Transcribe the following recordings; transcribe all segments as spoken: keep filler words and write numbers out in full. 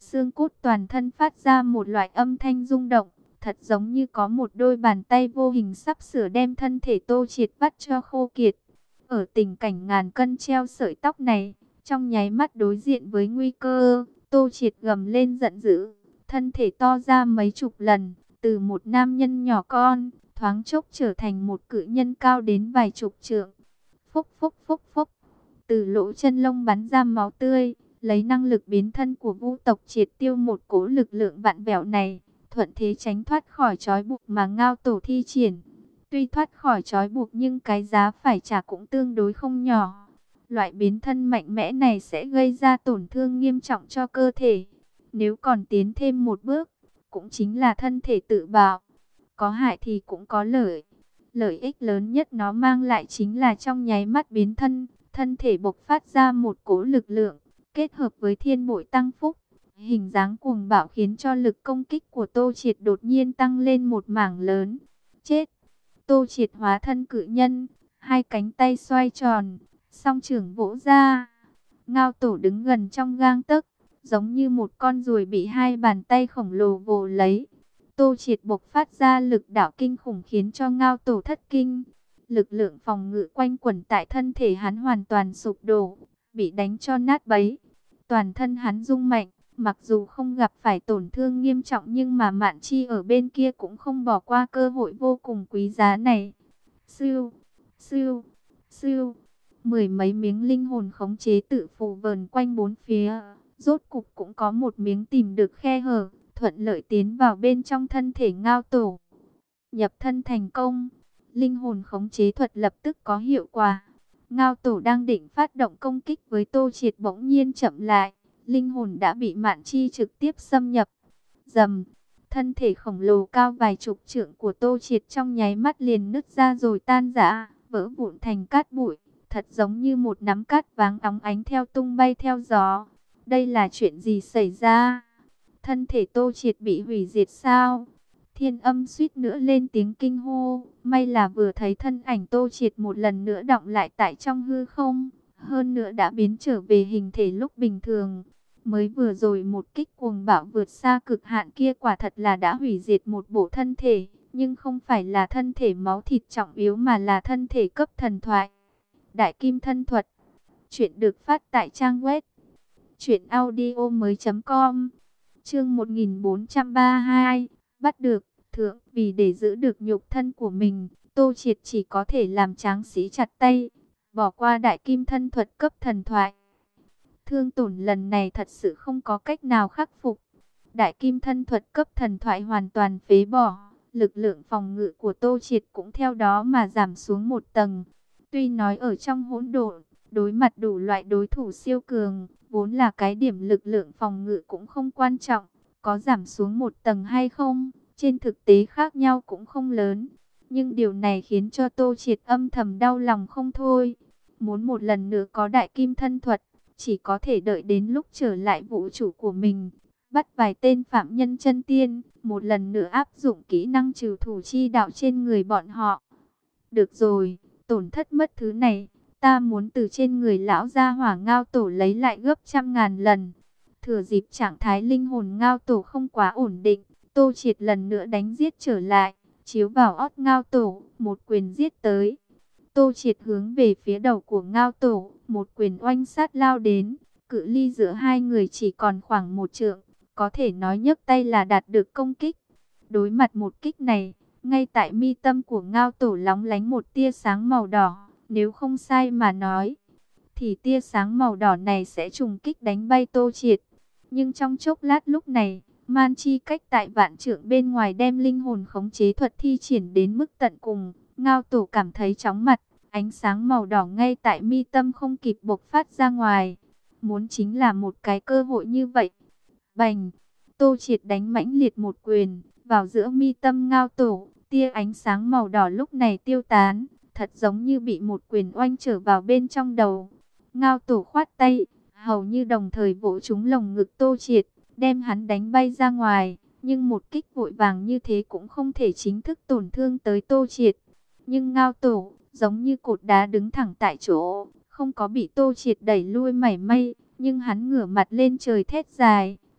Xương cốt toàn thân phát ra một loại âm thanh rung động, thật giống như có một đôi bàn tay vô hình sắp sửa đem thân thể Tô Triệt vắt cho khô kiệt. Ở tình cảnh ngàn cân treo sợi tóc này, trong nháy mắt đối diện với nguy cơ, Tô Triệt gầm lên giận dữ, thân thể to ra mấy chục lần, từ một nam nhân nhỏ con, thoáng chốc trở thành một cự nhân cao đến vài chục trượng. Phốc phốc phốc phốc, từ lỗ chân lông bắn ra máu tươi, lấy năng lực biến thân của Vu tộc triệt tiêu một cỗ lực lượng vạn vẹo này, thuận thế tránh thoát khỏi trói buộc mà Ngao Tổ thi triển. Tuy thoát khỏi trói buộc nhưng cái giá phải trả cũng tương đối không nhỏ. Loại biến thân mạnh mẽ này sẽ gây ra tổn thương nghiêm trọng cho cơ thể. Nếu còn tiến thêm một bước, cũng chính là thân thể tự bạo. Có hại thì cũng có lợi. Lợi ích lớn nhất nó mang lại chính là trong nháy mắt biến thân, thân thể bộc phát ra một cỗ lực lượng, kết hợp với thiên bội tăng phúc. Hình dáng cuồng bạo khiến cho lực công kích của Tô Triệt đột nhiên tăng lên một mảng lớn. Chết! Tô Triệt hóa thân cự nhân, hai cánh tay xoay tròn, song chưởng vỗ ra. Ngao Tổ đứng gần trong gang tấc, giống như một con ruồi bị hai bàn tay khổng lồ vồ lấy. Tô Triệt bộc phát ra lực đạo kinh khủng khiến cho Ngao Tổ thất kinh. Lực lượng phòng ngự quanh quẩn tại thân thể hắn hoàn toàn sụp đổ, bị đánh cho nát bấy. Toàn thân hắn rung mạnh, mặc dù không gặp phải tổn thương nghiêm trọng nhưng mà Mạn Chi ở bên kia cũng không bỏ qua cơ hội vô cùng quý giá này. Siêu, siêu, siêu, mười mấy miếng linh hồn khống chế tự phù vờn quanh bốn phía, rốt cục cũng có một miếng tìm được khe hở, thuận lợi tiến vào bên trong thân thể Ngao Tổ. Nhập thân thành công, linh hồn khống chế thuật lập tức có hiệu quả. Ngao Tổ đang định phát động công kích với Tô Triệt bỗng nhiên chậm lại, linh hồn đã bị Mạn Chi trực tiếp xâm nhập. Rầm, thân thể khổng lồ cao vài chục trượng của Tô Triệt trong nháy mắt liền nứt ra rồi tan rã, vỡ vụn thành cát bụi, thật giống như một nắm cát vàng óng ánh theo tung bay theo gió. Đây là chuyện gì xảy ra? Thân thể Tô Triệt bị hủy diệt sao? Thiên Âm suýt nữa lên tiếng kinh hô, may là vừa thấy thân ảnh Tô Triệt một lần nữa đọng lại tại trong hư không, hơn nữa đã biến trở về hình thể lúc bình thường. Mới vừa rồi một kích cuồng bạo vượt xa cực hạn kia quả thật là đã hủy diệt một bộ thân thể, nhưng không phải là thân thể máu thịt trọng yếu mà là thân thể cấp thần thoại. Đại Kim Thân Thuật. Chuyện được phát tại trang web truyện audio mới chấm com. Chương một nghìn bốn trăm ba mươi hai. Bắt được thượng, vì để giữ được nhục thân của mình, Tô Triệt chỉ có thể làm tráng sĩ chặt tay, bỏ qua Đại Kim Thân Thuật cấp thần thoại. Thương tổn lần này thật sự không có cách nào khắc phục. Đại Kim Thân Thuật cấp thần thoại hoàn toàn phế bỏ, lực lượng phòng ngự của Tô Triệt cũng theo đó mà giảm xuống một tầng. Tuy nói ở trong hỗn độn, đối mặt đủ loại đối thủ siêu cường, vốn là cái điểm lực lượng phòng ngự cũng không quan trọng, có giảm xuống một tầng hay không, trên thực tế khác nhau cũng không lớn. Nhưng điều này khiến cho Tô Triệt âm thầm đau lòng không thôi. Muốn một lần nữa có Đại Kim Thân Thuật, chỉ có thể đợi đến lúc trở lại vũ trụ của mình, bắt vài tên phạm nhân chân tiên, một lần nữa áp dụng kỹ năng trừ thủ chi đạo trên người bọn họ. Được rồi, tổn thất mất thứ này, ta muốn từ trên người lão gia hỏa Ngao Tổ lấy lại gấp trăm ngàn lần. Thừa dịp trạng thái linh hồn Ngao Tổ không quá ổn định, Tô Triệt lần nữa đánh giết trở lại, chiếu vào ót Ngao Tổ, một quyền giết tới. Tô Triệt hướng về phía đầu của Ngao Tổ, một quyền oanh sát lao đến, cự ly giữa hai người chỉ còn khoảng một trượng, có thể nói nhấc tay là đạt được công kích. Đối mặt một kích này, ngay tại mi tâm của Ngao Tổ lóng lánh một tia sáng màu đỏ, nếu không sai mà nói, thì tia sáng màu đỏ này sẽ trùng kích đánh bay Tô Triệt. Nhưng trong chốc lát lúc này, Man Chi cách tại vạn trượng bên ngoài đem linh hồn khống chế thuật thi triển đến mức tận cùng, Ngao Tổ cảm thấy chóng mặt, ánh sáng màu đỏ ngay tại mi tâm không kịp bộc phát ra ngoài. Muốn chính là một cái cơ hội như vậy. Bành! Tô Triệt đánh mãnh liệt một quyền vào giữa mi tâm Ngao Tổ, tia ánh sáng màu đỏ lúc này tiêu tán, thật giống như bị một quyền oanh trở vào bên trong đầu. Ngao Tổ khoát tay, hầu như đồng thời vỗ trúng lồng ngực Tô Triệt, đem hắn đánh bay ra ngoài, nhưng một kích vội vàng như thế cũng không thể chính thức tổn thương tới Tô Triệt. Nhưng Ngao Tổ, giống như cột đá đứng thẳng tại chỗ, không có bị Tô Triệt đẩy lui mảy may, nhưng hắn ngửa mặt lên trời thét dài,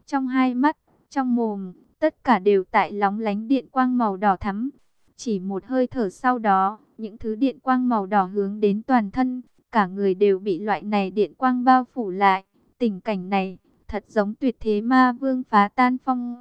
Trong hai mắt, trong mồm, tất cả đều tại lóng lánh điện quang màu đỏ thắm. Chỉ một hơi thở sau đó, những thứ điện quang màu đỏ hướng đến toàn thân, cả người đều bị loại này điện quang bao phủ lại. Tình cảnh này, thật giống tuyệt thế ma vương phá tan phong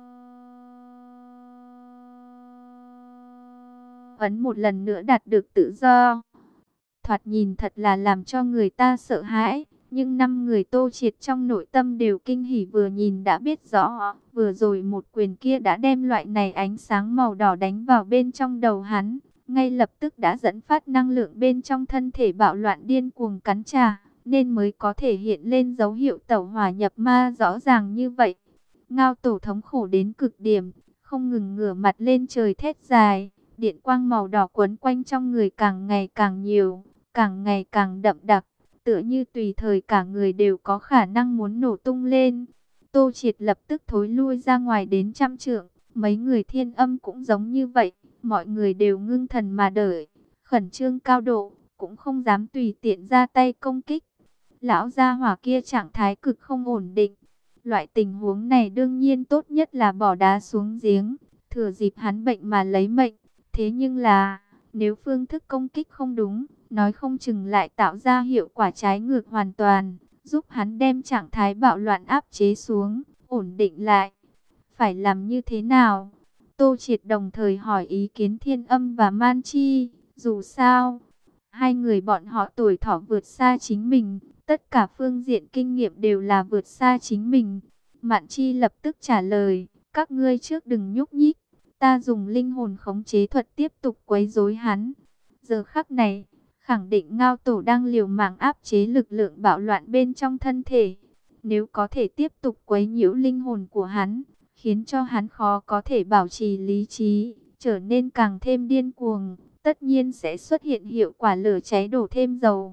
ấn một lần nữa đạt được tự do. Thoạt nhìn thật là làm cho người ta sợ hãi. Nhưng năm người Tô Triệt trong nội tâm đều kinh hỉ, vừa nhìn đã biết rõ. Vừa rồi một quyền kia đã đem loại này ánh sáng màu đỏ đánh vào bên trong đầu hắn. Ngay lập tức đã dẫn phát năng lượng bên trong thân thể bạo loạn điên cuồng cắn trả. Nên mới có thể hiện lên dấu hiệu tẩu hỏa nhập ma rõ ràng như vậy. Ngao Tổ thống khổ đến cực điểm, không ngừng ngửa mặt lên trời thét dài. Điện quang màu đỏ quấn quanh trong người càng ngày càng nhiều, càng ngày càng đậm đặc, tựa như tùy thời cả người đều có khả năng muốn nổ tung lên. Tô Triệt lập tức thối lui ra ngoài đến trăm trượng, mấy người Thiên Âm cũng giống như vậy, mọi người đều ngưng thần mà đợi, khẩn trương cao độ, cũng không dám tùy tiện ra tay công kích. Lão gia hỏa kia trạng thái cực không ổn định, loại tình huống này đương nhiên tốt nhất là bỏ đá xuống giếng, thừa dịp hắn bệnh mà lấy mệnh. Thế nhưng là, nếu phương thức công kích không đúng, nói không chừng lại tạo ra hiệu quả trái ngược hoàn toàn, giúp hắn đem trạng thái bạo loạn áp chế xuống, ổn định lại. Phải làm như thế nào? Tô Triệt đồng thời hỏi ý kiến Thiên Âm và Man Chi. Dù sao, hai người bọn họ tuổi thọ vượt xa chính mình, tất cả phương diện kinh nghiệm đều là vượt xa chính mình. Mạn Chi lập tức trả lời, các ngươi trước đừng nhúc nhích. Ta dùng linh hồn khống chế thuật tiếp tục quấy rối hắn. Giờ khắc này, khẳng định Ngao Tổ đang liều mạng áp chế lực lượng bạo loạn bên trong thân thể. Nếu có thể tiếp tục quấy nhiễu linh hồn của hắn, khiến cho hắn khó có thể bảo trì lý trí, trở nên càng thêm điên cuồng, tất nhiên sẽ xuất hiện hiệu quả lửa cháy đổ thêm dầu.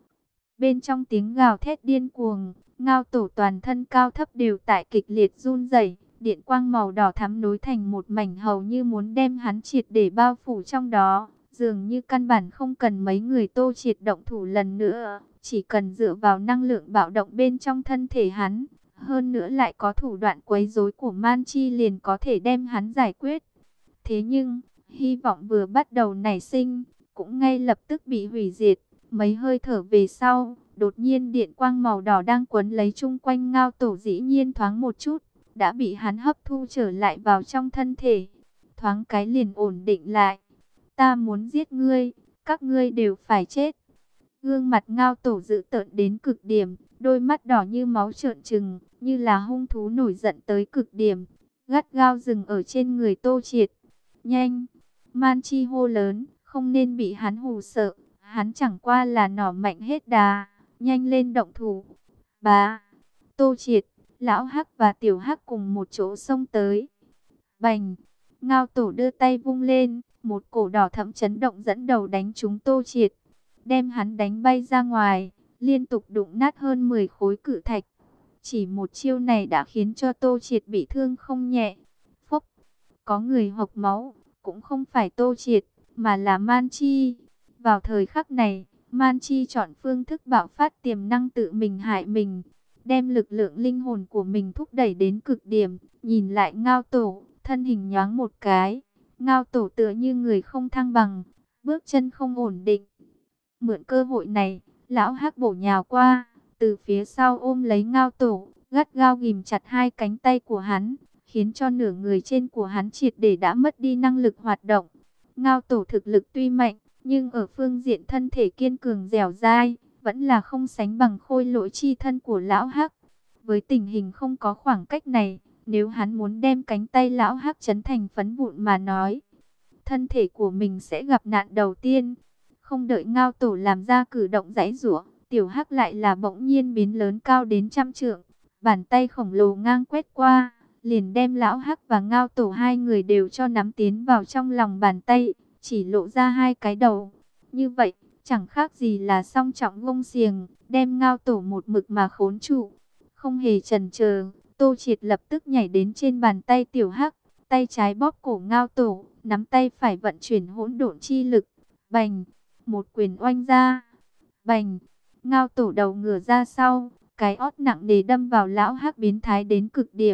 Bên trong tiếng gào thét điên cuồng, Ngao Tổ toàn thân cao thấp đều tại kịch liệt run rẩy. Điện quang màu đỏ thắm nối thành một mảnh hầu như muốn đem hắn triệt để bao phủ trong đó. Dường như căn bản không cần mấy người Tô Triệt động thủ lần nữa. Chỉ cần dựa vào năng lượng bạo động bên trong thân thể hắn. Hơn nữa lại có thủ đoạn quấy rối của Man Chi liền có thể đem hắn giải quyết. Thế nhưng, hy vọng vừa bắt đầu nảy sinh, cũng ngay lập tức bị hủy diệt. Mấy hơi thở về sau, đột nhiên điện quang màu đỏ đang quấn lấy chung quanh Ngao Tổ dĩ nhiên thoáng một chút, đã bị hắn hấp thu trở lại vào trong thân thể. Thoáng cái liền ổn định lại. Ta muốn giết ngươi, các ngươi đều phải chết. Gương mặt Ngao Tổ dữ tợn đến cực điểm, đôi mắt đỏ như máu trợn trừng, như là hung thú nổi giận tới cực điểm, gắt gao dừng ở trên người Tô Triệt. Nhanh! Man Chi hô lớn, không nên bị hắn hù sợ, hắn chẳng qua là nỏ mạnh hết đà, nhanh lên động thủ. Bá! Tô Triệt, Lão Hắc và Tiểu Hắc cùng một chỗ xông tới. Bành! Ngao Tổ đưa tay vung lên, một cổ đỏ thẫm chấn động dẫn đầu đánh trúng Tô Triệt, đem hắn đánh bay ra ngoài, liên tục đụng nát hơn mười khối cự thạch. Chỉ một chiêu này đã khiến cho Tô Triệt bị thương không nhẹ. Phốc! Có người hộc máu, cũng không phải Tô Triệt, mà là Man Chi. Vào thời khắc này, Man Chi chọn phương thức bạo phát tiềm năng tự mình hại mình, đem lực lượng linh hồn của mình thúc đẩy đến cực điểm. Nhìn lại Ngao Tổ, thân hình nhoáng một cái, Ngao Tổ tựa như người không thăng bằng, bước chân không ổn định. Mượn cơ hội này, Lão Hắc bổ nhào qua, từ phía sau ôm lấy Ngao Tổ, gắt gao ghìm chặt hai cánh tay của hắn, khiến cho nửa người trên của hắn triệt để đã mất đi năng lực hoạt động. Ngao Tổ thực lực tuy mạnh, nhưng ở phương diện thân thể kiên cường dẻo dai, vẫn là không sánh bằng khôi lỗi chi thân của Lão Hắc. Với tình hình không có khoảng cách này, nếu hắn muốn đem cánh tay Lão Hắc chấn thành phấn vụn mà nói, thân thể của mình sẽ gặp nạn đầu tiên. Không đợi Ngao Tổ làm ra cử động giãy giụa, Tiểu Hắc lại là bỗng nhiên biến lớn cao đến trăm trượng, bàn tay khổng lồ ngang quét qua, liền đem Lão Hắc và Ngao Tổ hai người đều cho nắm tiến vào trong lòng bàn tay, chỉ lộ ra hai cái đầu. Như vậy, chẳng khác gì là song trọng gông xiềng, đem Ngao Tổ một mực mà khốn trụ. Không hề chần chờ, Tô Triệt lập tức nhảy đến trên bàn tay Tiểu Hắc, tay trái bóp cổ Ngao Tổ, nắm tay phải vận chuyển hỗn độn chi lực. Bành! Một quyền oanh ra. Bành! Ngao Tổ đầu ngửa ra sau, cái ót nặng nề đâm vào Lão Hắc biến thái đến cực điểm,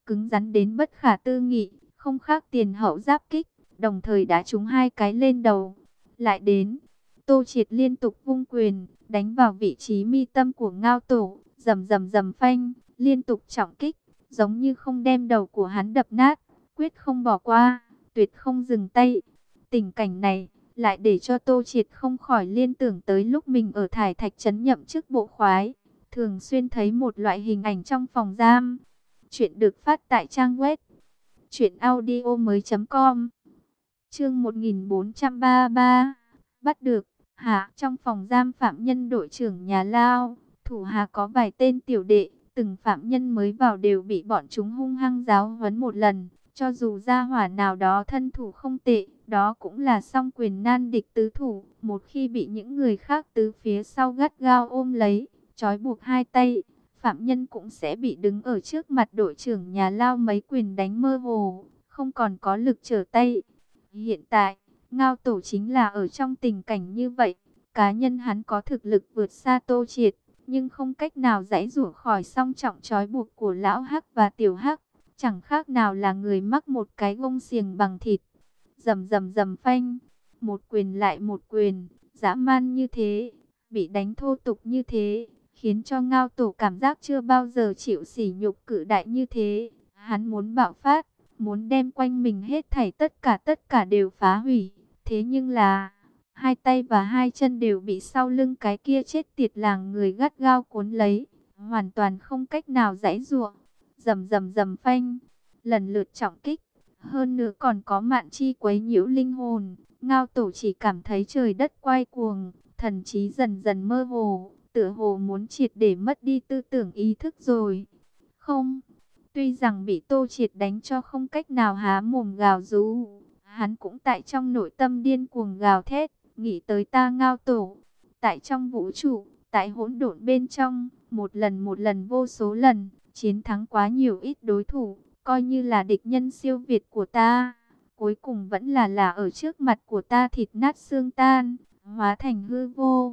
cứng rắn đến bất khả tư nghị, không khác tiền hậu giáp kích, đồng thời đá trúng hai cái lên đầu. Lại đến, Tô Triệt liên tục vung quyền, đánh vào vị trí mi tâm của Ngao Tổ, rầm rầm rầm phanh, liên tục trọng kích, giống như không đem đầu của hắn đập nát, quyết không bỏ qua, tuyệt không dừng tay. Tình cảnh này lại để cho Tô Triệt không khỏi liên tưởng tới lúc mình ở Thải Thạch trấn nhậm chức bộ khoái, thường xuyên thấy một loại hình ảnh trong phòng giam. Chuyện được phát tại trang web truyện audio mới.com. Chương một nghìn bốn trăm ba mươi ba. Bắt được. Hạ, trong phòng giam phạm nhân đội trưởng nhà lao, thủ hạ có vài tên tiểu đệ, từng phạm nhân mới vào đều bị bọn chúng hung hăng giáo huấn một lần. Cho dù gia hỏa nào đó thân thủ không tệ, đó cũng là song quyền nan địch tứ thủ. Một khi bị những người khác từ phía sau gắt gao ôm lấy, trói buộc hai tay, phạm nhân cũng sẽ bị đứng ở trước mặt đội trưởng nhà lao mấy quyền đánh mơ hồ, không còn có lực trở tay. Hiện tại, Ngao Tổ chính là ở trong tình cảnh như vậy. Cá nhân hắn có thực lực vượt xa Tô Triệt, nhưng không cách nào giãy giụa khỏi song trọng trói buộc của lão Hắc và tiểu Hắc. Chẳng khác nào là người mắc một cái gông xiềng bằng thịt. Rầm rầm rầm phanh, một quyền lại một quyền, dã man như thế, bị đánh thô tục như thế, khiến cho Ngao Tổ cảm giác chưa bao giờ chịu sỉ nhục cự đại như thế. Hắn muốn bạo phát, muốn đem quanh mình hết thảy tất cả tất cả đều phá hủy. Thế nhưng là, hai tay và hai chân đều bị sau lưng cái kia chết tiệt làng người gắt gao cuốn lấy, hoàn toàn không cách nào giãy giụa. Rầm rầm rầm phanh, lần lượt trọng kích, hơn nữa còn có Mạn Chi quấy nhiễu linh hồn. Ngao Tổ chỉ cảm thấy trời đất quay cuồng, thần trí dần dần mơ hồ, tựa hồ muốn triệt để mất đi tư tưởng ý thức rồi. Không, tuy rằng bị Tô Triệt đánh cho không cách nào há mồm gào rú, hắn cũng tại trong nội tâm điên cuồng gào thét, nghĩ tới ta Ngao Tổ. Tại trong vũ trụ, tại hỗn độn bên trong, một lần một lần vô số lần, chiến thắng quá nhiều ít đối thủ, coi như là địch nhân siêu việt của ta, cuối cùng vẫn là là ở trước mặt của ta thịt nát xương tan, hóa thành hư vô.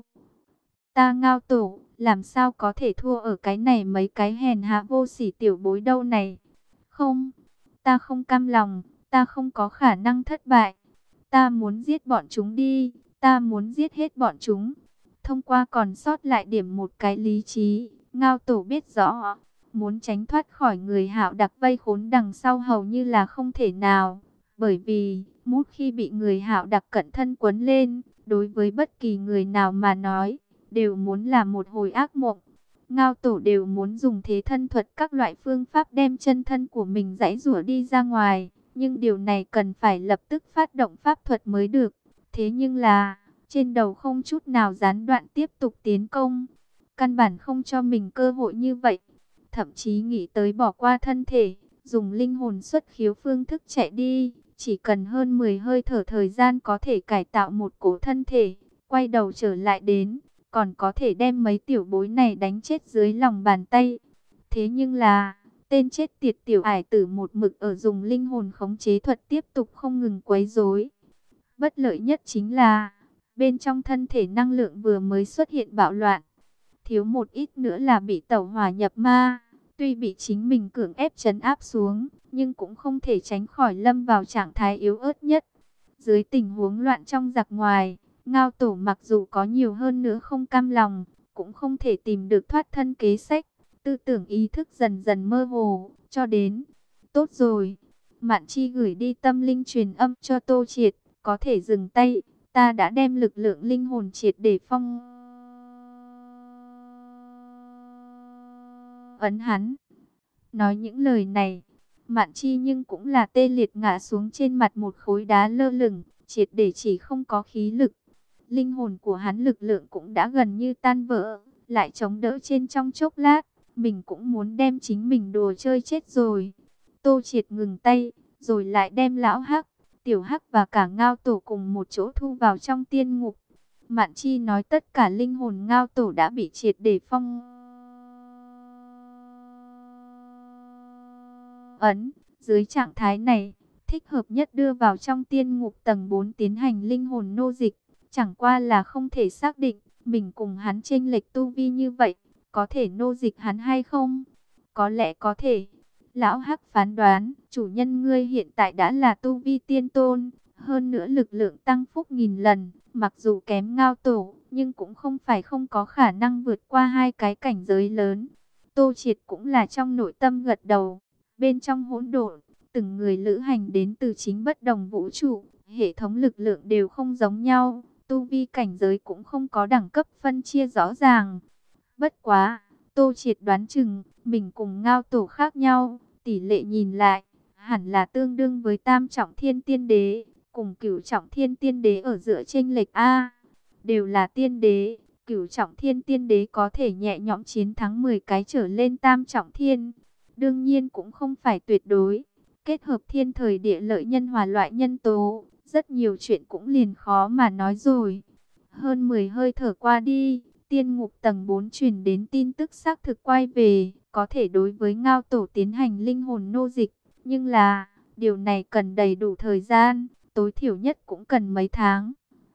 Ta Ngao Tổ, làm sao có thể thua ở cái này mấy cái hèn hạ vô sỉ tiểu bối đâu này. Không, ta không cam lòng, ta không có khả năng thất bại. Ta muốn giết bọn chúng đi, ta muốn giết hết bọn chúng. Thông qua còn sót lại điểm một cái lý trí, Ngao Tổ biết rõ, muốn tránh thoát khỏi người Hạo Đặc vây khốn đằng sau hầu như là không thể nào. Bởi vì, một khi bị người Hạo Đặc cận thân quấn lên, đối với bất kỳ người nào mà nói, đều muốn là một hồi ác mộng. Ngao Tổ đều muốn dùng thế thân thuật các loại phương pháp đem chân thân của mình giãy giụa đi ra ngoài. Nhưng điều này cần phải lập tức phát động pháp thuật mới được. Thế nhưng là, trên đầu không chút nào gián đoạn tiếp tục tiến công. Căn bản không cho mình cơ hội như vậy. Thậm chí nghĩ tới bỏ qua thân thể, dùng linh hồn xuất khiếu phương thức chạy đi. Chỉ cần hơn mười hơi thở thời gian có thể cải tạo một cổ thân thể, quay đầu trở lại đến, còn có thể đem mấy tiểu bối này đánh chết dưới lòng bàn tay. Thế nhưng là, tên chết tiệt tiểu ải tử một mực ở dùng linh hồn khống chế thuật tiếp tục không ngừng quấy rối. Bất lợi nhất chính là, bên trong thân thể năng lượng vừa mới xuất hiện bạo loạn. Thiếu một ít nữa là bị tẩu hỏa nhập ma. Tuy bị chính mình cưỡng ép trấn áp xuống, nhưng cũng không thể tránh khỏi lâm vào trạng thái yếu ớt nhất. Dưới tình huống loạn trong giặc ngoài, Ngao Tổ mặc dù có nhiều hơn nữa không cam lòng, cũng không thể tìm được thoát thân kế sách. Tư tưởng ý thức dần dần mơ hồ, cho đến, tốt rồi, Mạn Chi gửi đi tâm linh truyền âm cho Tô Triệt, có thể dừng tay, ta đã đem lực lượng linh hồn triệt để phong ấn hắn. Nói những lời này, Mạn Chi nhưng cũng là tê liệt ngã xuống trên mặt một khối đá lơ lửng, triệt để chỉ không có khí lực. Linh hồn của hắn lực lượng cũng đã gần như tan vỡ, lại chống đỡ trên trong chốc lát. Mình cũng muốn đem chính mình đồ chơi chết rồi. Tô Triệt ngừng tay, rồi lại đem lão Hắc, tiểu Hắc và cả Ngao Tổ cùng một chỗ thu vào trong tiên ngục. Mạn Chi nói tất cả linh hồn Ngao Tổ đã bị triệt để phong ấn. Dưới trạng thái này, thích hợp nhất đưa vào trong tiên ngục tầng bốn tiến hành linh hồn nô dịch. Chẳng qua là không thể xác định, mình cùng hắn chênh lệch tu vi như vậy, có thể nô dịch hắn hay không? Có lẽ có thể. Lão Hắc phán đoán, chủ nhân ngươi hiện tại đã là tu vi tiên tôn, hơn nữa lực lượng tăng phúc nghìn lần, mặc dù kém Ngao Tổ, nhưng cũng không phải không có khả năng vượt qua hai cái cảnh giới lớn. Tô Triệt cũng là trong nội tâm gật đầu. Bên trong hỗn độn, từng người lữ hành đến từ chính bất đồng vũ trụ, hệ thống lực lượng đều không giống nhau, tu vi cảnh giới cũng không có đẳng cấp phân chia rõ ràng. Bất quá, Tô Triệt đoán chừng, mình cùng Ngao Tổ khác nhau, tỷ lệ nhìn lại, hẳn là tương đương với Tam Trọng Thiên Tiên Đế, cùng Cửu Trọng Thiên Tiên Đế ở giữa chênh lệch a, đều là tiên đế, Cửu Trọng Thiên Tiên Đế có thể nhẹ nhõm chiến thắng mười cái trở lên Tam Trọng Thiên. Đương nhiên cũng không phải tuyệt đối, kết hợp thiên thời địa lợi nhân hòa loại nhân tố, rất nhiều chuyện cũng liền khó mà nói rồi. Hơn mười hơi thở qua đi, tiên ngục tầng bốn truyền đến tin tức xác thực quay về, có thể đối với Ngao Tổ tiến hành linh hồn nô dịch, nhưng là, điều này cần đầy đủ thời gian, tối thiểu nhất cũng cần mấy tháng.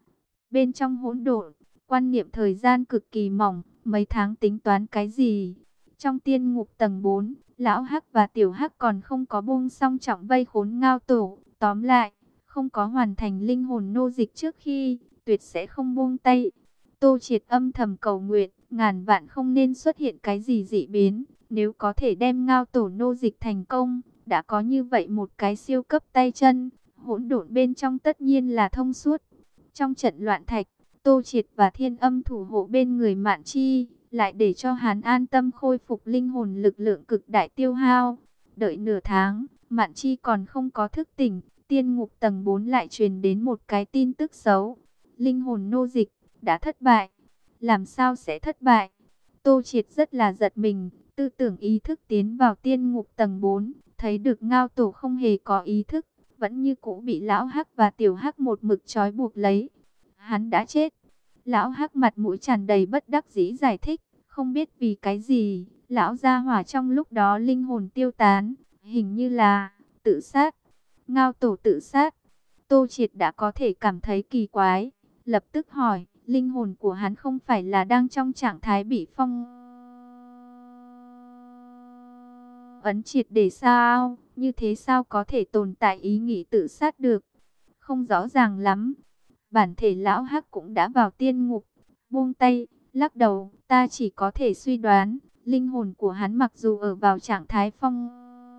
Bên trong hỗn độn, quan niệm thời gian cực kỳ mỏng, mấy tháng tính toán cái gì? Trong tiên ngục tầng bốn, Lão Hắc và Tiểu Hắc còn không có buông xong trọng vây khốn Ngao Tổ, tóm lại, không có hoàn thành linh hồn nô dịch trước khi, tuyệt sẽ không buông tay. Tô Triệt âm thầm cầu nguyện, ngàn vạn không nên xuất hiện cái gì dị biến, nếu có thể đem Ngao Tổ nô dịch thành công, đã có như vậy một cái siêu cấp tay chân, hỗn độn bên trong tất nhiên là thông suốt. Trong trận loạn thạch, Tô Triệt và Thiên Âm thủ hộ bên người Mạn Chi, lại để cho hắn an tâm khôi phục linh hồn lực lượng cực đại tiêu hao. Đợi nửa tháng, Mạn Chi còn không có thức tỉnh, tiên ngục tầng bốn lại truyền đến một cái tin tức xấu. Linh hồn nô dịch đã thất bại. Làm sao sẽ thất bại? Tô Triệt rất là giật mình, tư tưởng ý thức tiến vào tiên ngục tầng bốn, thấy được Ngao Tổ không hề có ý thức, vẫn như cũ bị Lão Hắc và Tiểu Hắc một mực trói buộc lấy. Hắn đã chết. Lão Hắc mặt mũi tràn đầy bất đắc dĩ giải thích, không biết vì cái gì, lão gia hỏa trong lúc đó linh hồn tiêu tán, hình như là tự sát. Ngao Tổ tự sát. Tô Triệt đã có thể cảm thấy kỳ quái, lập tức hỏi, linh hồn của hắn không phải là đang trong trạng thái bị phong ấn triệt để sao? Như thế sao có thể tồn tại ý nghĩ tự sát được? Không rõ ràng lắm. Bản thể Lão Hắc cũng đã vào tiên ngục, buông tay, lắc đầu, ta chỉ có thể suy đoán, linh hồn của hắn mặc dù ở vào trạng thái phong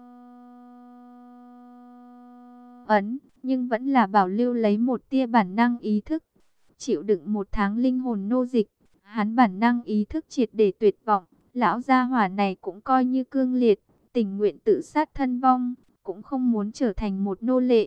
ấn, nhưng vẫn là bảo lưu lấy một tia bản năng ý thức. Chịu đựng một tháng linh hồn nô dịch, hắn bản năng ý thức triệt để tuyệt vọng, lão gia hỏa này cũng coi như cương liệt, tình nguyện tự sát thân vong, cũng không muốn trở thành một nô lệ.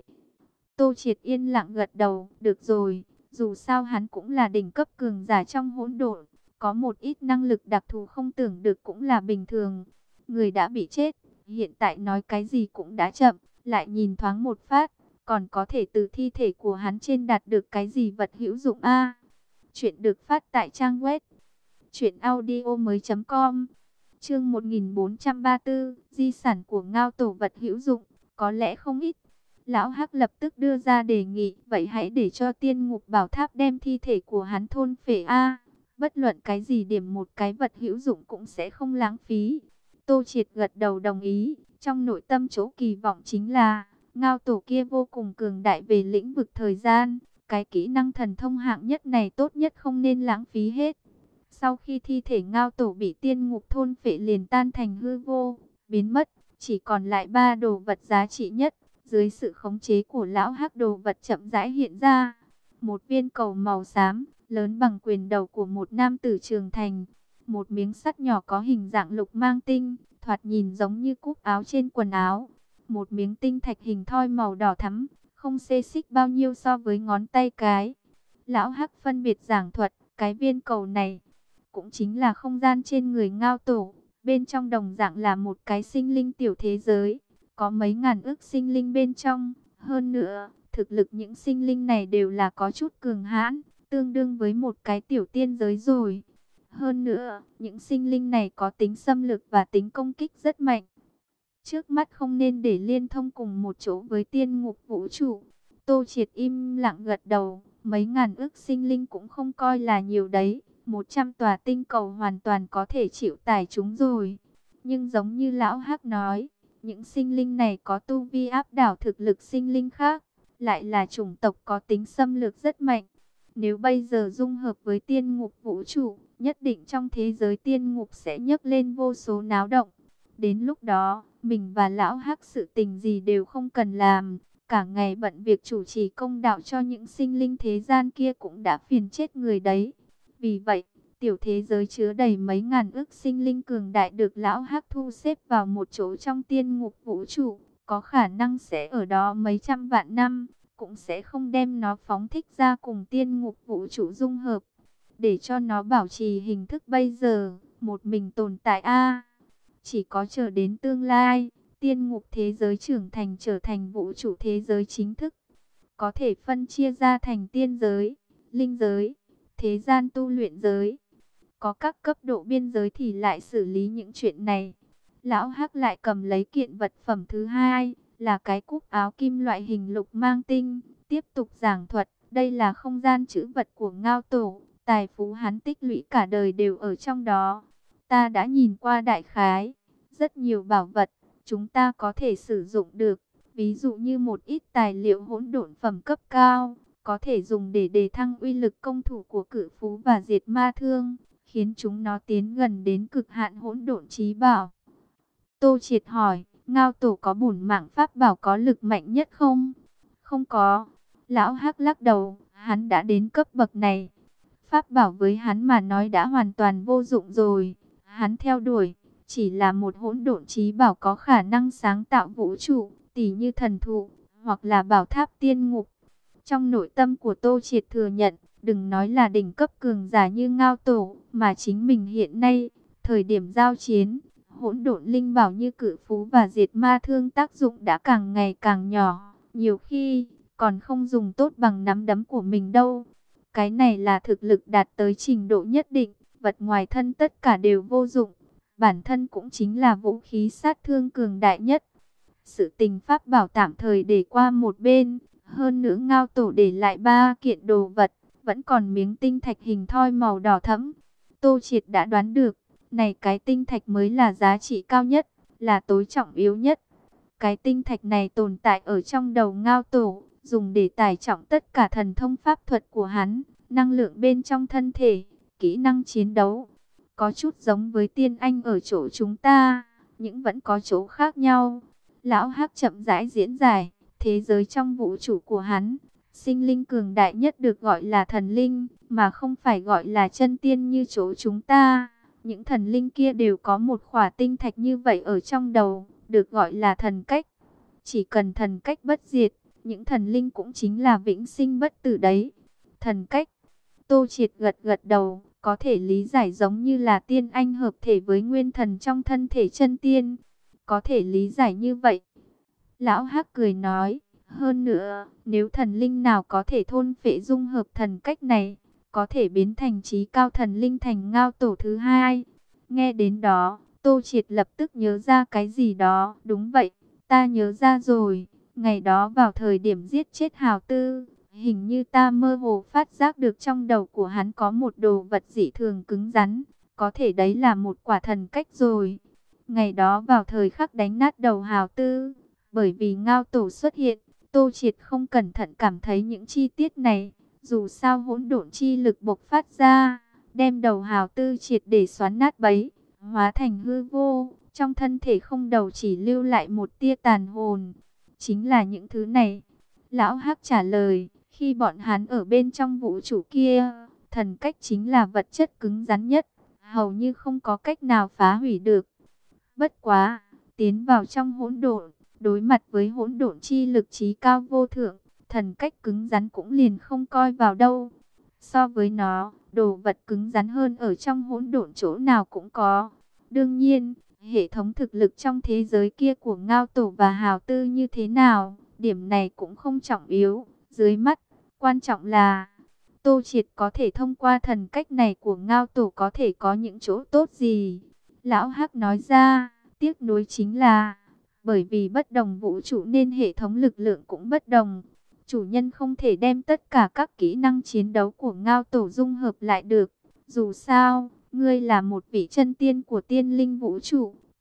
Tô Triệt yên lặng gật đầu, được rồi, dù sao hắn cũng là đỉnh cấp cường giả trong hỗn độn, có một ít năng lực đặc thù không tưởng được cũng là bình thường. Người đã bị chết, hiện tại nói cái gì cũng đã chậm, lại nhìn thoáng một phát, còn có thể từ thi thể của hắn trên đạt được cái gì vật hữu dụng a? Chuyện được phát tại trang web truyện audio mới chấm com. Chương một nghìn bốn trăm ba mươi tư, di sản của Ngao Tổ vật hữu dụng, có lẽ không ít. Lão Hắc lập tức đưa ra đề nghị, vậy hãy để cho tiên ngục bảo tháp đem thi thể của hắn thôn phệ a, bất luận cái gì điểm một cái vật hữu dụng cũng sẽ không lãng phí. Tô Triệt gật đầu đồng ý, trong nội tâm chỗ kỳ vọng chính là, Ngao Tổ kia vô cùng cường đại về lĩnh vực thời gian, cái kỹ năng thần thông hạng nhất này tốt nhất không nên lãng phí hết. Sau khi thi thể Ngao Tổ bị tiên ngục thôn phệ liền tan thành hư vô, biến mất, chỉ còn lại ba đồ vật giá trị nhất. Dưới sự khống chế của Lão Hắc, đồ vật chậm rãi hiện ra. Một viên cầu màu xám, lớn bằng quyền đầu của một nam tử trưởng thành. Một miếng sắt nhỏ có hình dạng lục mang tinh, thoạt nhìn giống như cúc áo trên quần áo. Một miếng tinh thạch hình thoi màu đỏ thắm, không xê xích bao nhiêu so với ngón tay cái. Lão Hắc phân biệt giảng thuật, cái viên cầu này cũng chính là không gian trên người Ngao Tổ. Bên trong đồng dạng là một cái sinh linh tiểu thế giới. Có mấy ngàn ức sinh linh bên trong, hơn nữa, thực lực những sinh linh này đều là có chút cường hãn, tương đương với một cái tiểu tiên giới rồi. Hơn nữa, những sinh linh này có tính xâm lược và tính công kích rất mạnh. Trước mắt không nên để liên thông cùng một chỗ với tiên ngục vũ trụ. Tô Triệt im lặng gật đầu, mấy ngàn ức sinh linh cũng không coi là nhiều đấy, một trăm tòa tinh cầu hoàn toàn có thể chịu tải chúng rồi. Nhưng giống như Lão Hắc nói, Những sinh linh này có tu vi áp đảo thực lực sinh linh khác, lại là chủng tộc có tính xâm lược rất mạnh. Nếu bây giờ dung hợp với tiên ngục vũ trụ, nhất định trong thế giới tiên ngục sẽ nhấc lên vô số náo động. Đến lúc đó, mình và lão Hắc sự tình gì đều không cần làm, cả ngày bận việc chủ trì công đạo cho những sinh linh thế gian kia cũng đã phiền chết người đấy. Vì vậy, tiểu thế giới chứa đầy mấy ngàn ức sinh linh cường đại được lão Hắc thu xếp vào một chỗ trong tiên ngục vũ trụ, có khả năng sẽ ở đó mấy trăm vạn năm, cũng sẽ không đem nó phóng thích ra cùng tiên ngục vũ trụ dung hợp, để cho nó bảo trì hình thức bây giờ, một mình tồn tại a. Chỉ có chờ đến tương lai, tiên ngục thế giới trưởng thành trở thành vũ trụ thế giới chính thức, có thể phân chia ra thành tiên giới, linh giới, thế gian tu luyện giới. Có các cấp độ biên giới thì lại xử lý những chuyện này. Lão Hắc lại cầm lấy kiện vật phẩm thứ hai, là cái cúc áo kim loại hình lục mang tinh, tiếp tục giảng thuật. Đây là không gian trữ vật của Ngao Tổ, tài phú hắn tích lũy cả đời đều ở trong đó. Ta đã nhìn qua đại khái, rất nhiều bảo vật, chúng ta có thể sử dụng được. Ví dụ như một ít tài liệu hỗn độn phẩm cấp cao, có thể dùng để đề thăng uy lực công thủ của cự phú và diệt ma thương, khiến chúng nó tiến gần đến cực hạn hỗn độn chí bảo. Tô Triệt hỏi, Ngao Tổ có bổn mạng pháp bảo có lực mạnh nhất không? Không có. Lão Hắc lắc đầu, hắn đã đến cấp bậc này. Pháp bảo với hắn mà nói đã hoàn toàn vô dụng rồi. Hắn theo đuổi, chỉ là một hỗn độn chí bảo có khả năng sáng tạo vũ trụ, tỉ như thần thụ, hoặc là bảo tháp tiên ngục. Trong nội tâm của Tô Triệt thừa nhận, đừng nói là đỉnh cấp cường giả như Ngao Tổ, mà chính mình hiện nay, thời điểm giao chiến, hỗn độn linh bảo như cự phú và diệt ma thương tác dụng đã càng ngày càng nhỏ, nhiều khi còn không dùng tốt bằng nắm đấm của mình đâu. Cái này là thực lực đạt tới trình độ nhất định, vật ngoài thân tất cả đều vô dụng, bản thân cũng chính là vũ khí sát thương cường đại nhất. Sự tình pháp bảo tạm thời để qua một bên, hơn nữa Ngao Tổ để lại ba kiện đồ vật, vẫn còn miếng tinh thạch hình thoi màu đỏ thẫm. Tô Triệt đã đoán được, này cái tinh thạch mới là giá trị cao nhất, là tối trọng yếu nhất. Cái tinh thạch này tồn tại ở trong đầu Ngao Tổ, dùng để tải trọng tất cả thần thông pháp thuật của hắn, năng lượng bên trong thân thể, kỹ năng chiến đấu. Có chút giống với tiên anh ở chỗ chúng ta, nhưng vẫn có chỗ khác nhau. Lão Hắc chậm rãi diễn giải, thế giới trong vũ trụ của hắn, sinh linh cường đại nhất được gọi là thần linh, mà không phải gọi là chân tiên như chỗ chúng ta. Những thần linh kia đều có một khỏa tinh thạch như vậy ở trong đầu, được gọi là thần cách. Chỉ cần thần cách bất diệt, những thần linh cũng chính là vĩnh sinh bất tử đấy. Thần cách, Tô Triệt gật gật đầu, có thể lý giải giống như là tiên anh hợp thể với nguyên thần trong thân thể chân tiên. Có thể lý giải như vậy. Lão Hắc cười nói, hơn nữa, nếu thần linh nào có thể thôn phệ dung hợp thần cách này, có thể biến thành chí cao thần linh thành Ngao Tổ thứ hai. Nghe đến đó, Tô Triệt lập tức nhớ ra cái gì đó. Đúng vậy, ta nhớ ra rồi. Ngày đó vào thời điểm giết chết Hào Tư, hình như ta mơ hồ phát giác được trong đầu của hắn có một đồ vật dị thường cứng rắn. Có thể đấy là một quả thần cách rồi. Ngày đó vào thời khắc đánh nát đầu Hào Tư, bởi vì Ngao Tổ xuất hiện, Tô Triệt không cẩn thận cảm thấy những chi tiết này. Dù sao hỗn độn chi lực bộc phát ra, đem đầu Hào Tư triệt để xoắn nát bấy, hóa thành hư vô, trong thân thể không đầu chỉ lưu lại một tia tàn hồn. Chính là những thứ này. Lão Hắc trả lời, khi bọn hắn ở bên trong vũ trụ kia, thần cách chính là vật chất cứng rắn nhất, hầu như không có cách nào phá hủy được. Bất quá, tiến vào trong hỗn độn, đối mặt với hỗn độn chi lực chí cao vô thượng, thần cách cứng rắn cũng liền không coi vào đâu. So với nó, đồ vật cứng rắn hơn ở trong hỗn độn chỗ nào cũng có. Đương nhiên, hệ thống thực lực trong thế giới kia của Ngao Tổ và Hào Tư như thế nào, điểm này cũng không trọng yếu. Dưới mắt, quan trọng là Tô Triệt có thể thông qua thần cách này của Ngao Tổ có thể có những chỗ tốt gì. Lão Hắc nói ra, tiếc nuối chính là, bởi vì bất đồng vũ trụ nên hệ thống lực lượng cũng bất đồng. Chủ nhân không thể đem tất cả các kỹ năng chiến đấu của Ngao Tổ dung hợp lại được. Dù sao, ngươi là một vị chân tiên của tiên linh vũ trụ,